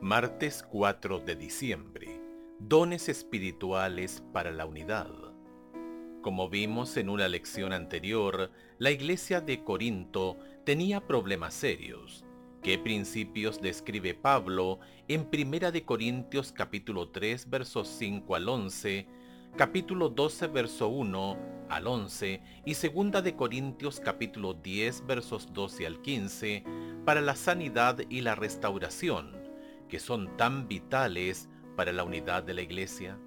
Martes 4 de diciembre. Dones espirituales para la unidad. Como vimos en una lección anterior, la iglesia de Corinto tenía problemas serios. ¿Qué principios describe Pablo en 1 de Corintios capítulo 3 versos 5 al 11, capítulo 12 verso 1 al 11 y 2 de Corintios capítulo 10 versos 12 al 15 para la sanidad y la restauración, que son tan vitales para la unidad de la iglesia?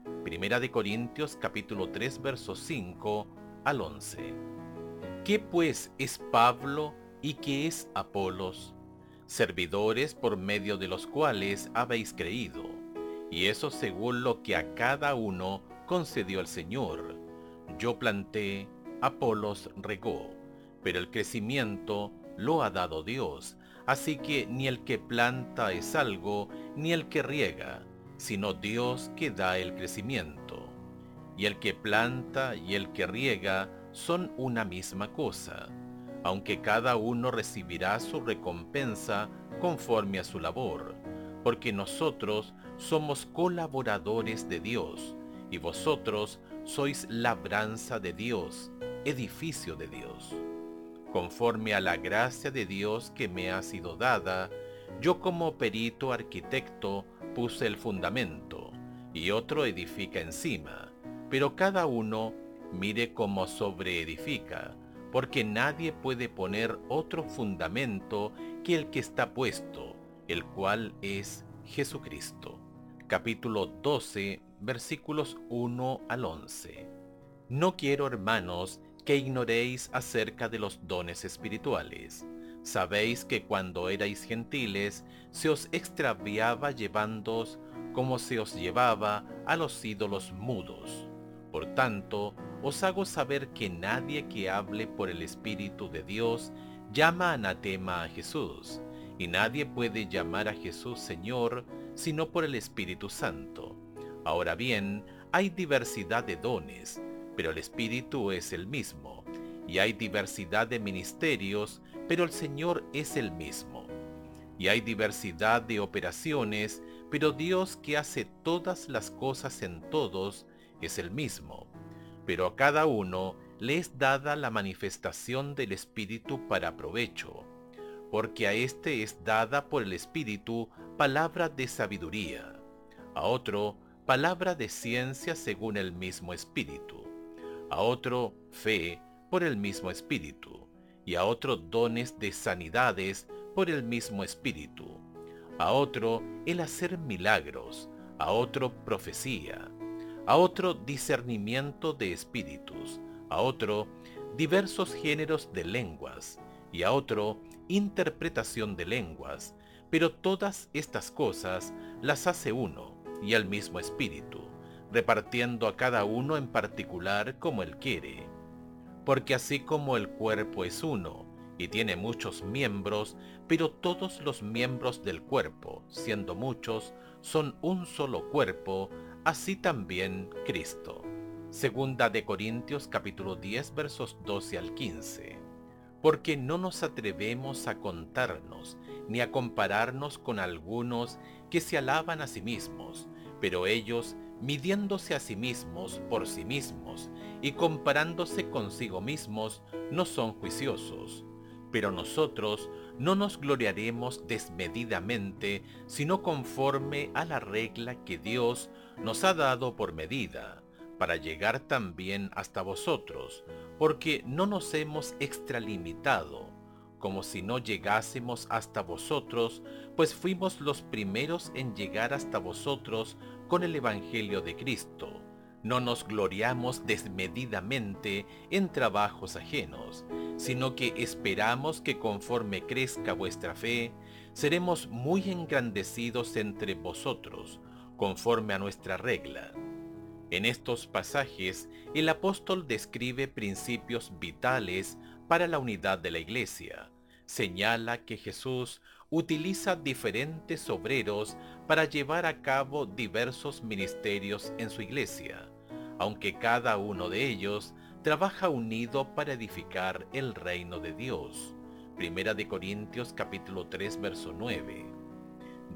1 de Corintios capítulo 3 versos 5 al 11. ¿Qué pues es Pablo y qué es Apolos? Servidores por medio de los cuales habéis creído, y eso según lo que a cada uno concedió el Señor. Yo planté, Apolos regó, pero el crecimiento lo ha dado Dios. Así que ni el que planta es algo, ni el que riega, sino Dios que da el crecimiento. Y el que planta y el que riega son una misma cosa, aunque cada uno recibirá su recompensa conforme a su labor, porque nosotros somos colaboradores de Dios, y vosotros sois labranza de Dios, edificio de Dios. Conforme a la gracia de Dios que me ha sido dada, yo como perito arquitecto puse el fundamento, y otro edifica encima, pero cada uno mire cómo sobreedifica, porque nadie puede poner otro fundamento que el que está puesto, el cual es Jesucristo. Capítulo 12, versículos 1 al 11. No quiero, hermanos, que ignoréis acerca de los dones espirituales. Sabéis que cuando erais gentiles, se os extraviaba llevándoos como se os llevaba a los ídolos mudos. Por tanto, os hago saber que nadie que hable por el Espíritu de Dios llama anatema a Jesús, y nadie puede llamar a Jesús Señor sino por el Espíritu Santo. Ahora bien, hay diversidad de dones, pero el Espíritu es el mismo, y hay diversidad de ministerios, pero el Señor es el mismo. Y hay diversidad de operaciones, pero Dios que hace todas las cosas en todos es el mismo. Pero a cada uno le es dada la manifestación del Espíritu para provecho, porque a éste es dada por el Espíritu palabra de sabiduría, a otro palabra de ciencia según el mismo Espíritu, a otro fe por el mismo Espíritu, y a otro dones de sanidades por el mismo Espíritu, a otro el hacer milagros, a otro profecía, a otro discernimiento de espíritus, a otro diversos géneros de lenguas, y a otro interpretación de lenguas, pero todas estas cosas las hace uno y el mismo Espíritu, repartiendo a cada uno en particular como él quiere. Porque así como el cuerpo es uno, y tiene muchos miembros, pero todos los miembros del cuerpo, siendo muchos, son un solo cuerpo, así también Cristo. Segunda de Corintios capítulo 10 versos 12 al 15. Porque no nos atrevemos a contarnos, ni a compararnos con algunos que se alaban a sí mismos, pero ellos, midiéndose a sí mismos por sí mismos, y comparándose consigo mismos, no son juiciosos. Pero nosotros no nos gloriaremos desmedidamente, sino conforme a la regla que Dios nos ha dado por medida, para llegar también hasta vosotros, porque no nos hemos extralimitado, como si no llegásemos hasta vosotros, pues fuimos los primeros en llegar hasta vosotros con el Evangelio de Cristo. No nos gloriamos desmedidamente en trabajos ajenos, sino que esperamos que conforme crezca vuestra fe, seremos muy engrandecidos entre vosotros, conforme a nuestra regla. En estos pasajes, el apóstol describe principios vitales para la unidad de la Iglesia. Señala que Jesús utiliza diferentes obreros para llevar a cabo diversos ministerios en su Iglesia, aunque cada uno de ellos trabaja unido para edificar el reino de Dios. Primera de Corintios capítulo 3 verso 9.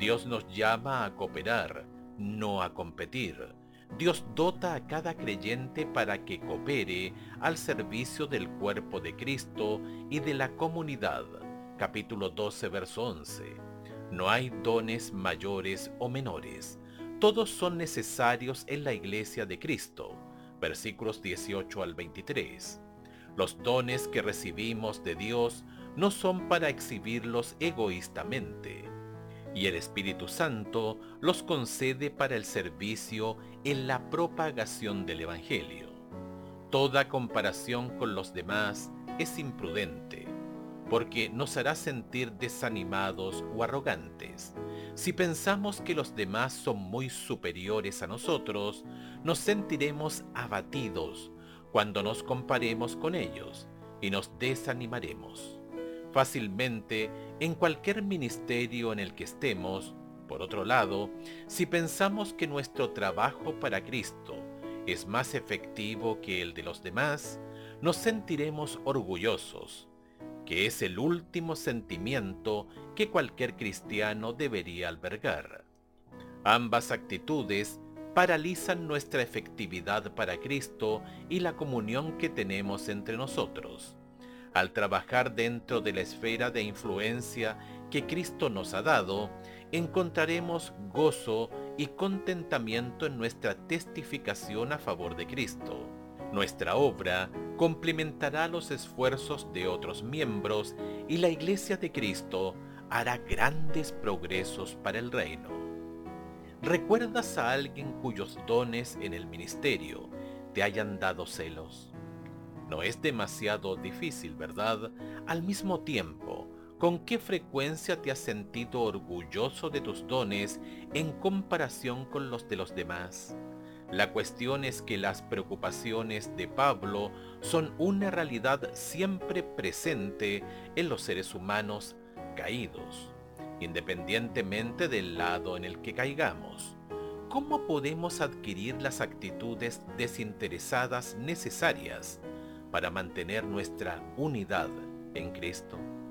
Dios nos llama a cooperar, no a competir. Dios dota a cada creyente para que coopere al servicio del cuerpo de Cristo y de la comunidad. Capítulo 12, verso 11. No hay dones mayores o menores. Todos son necesarios en la iglesia de Cristo. Versículos 18 al 23. Los dones que recibimos de Dios no son para exhibirlos egoístamente, y el Espíritu Santo los concede para el servicio en la propagación del Evangelio. Toda comparación con los demás es imprudente, porque nos hará sentir desanimados o arrogantes. Si pensamos que los demás son muy superiores a nosotros, nos sentiremos abatidos cuando nos comparemos con ellos y nos desanimaremos. Fácilmente, en cualquier ministerio en el que estemos, por otro lado, si pensamos que nuestro trabajo para Cristo es más efectivo que el de los demás, nos sentiremos orgullosos, que es el último sentimiento que cualquier cristiano debería albergar. Ambas actitudes paralizan nuestra efectividad para Cristo y la comunión que tenemos entre nosotros. Al trabajar dentro de la esfera de influencia que Cristo nos ha dado, encontraremos gozo y contentamiento en nuestra testificación a favor de Cristo. Nuestra obra complementará los esfuerzos de otros miembros y la Iglesia de Cristo hará grandes progresos para el reino. ¿Recuerdas a alguien cuyos dones en el ministerio te hayan dado celos? No es demasiado difícil, ¿verdad? Al mismo tiempo, ¿con qué frecuencia te has sentido orgulloso de tus dones en comparación con los de los demás? La cuestión es que las preocupaciones de Pablo son una realidad siempre presente en los seres humanos caídos, independientemente del lado en el que caigamos. ¿Cómo podemos adquirir las actitudes desinteresadas necesarias para mantener nuestra unidad en Cristo?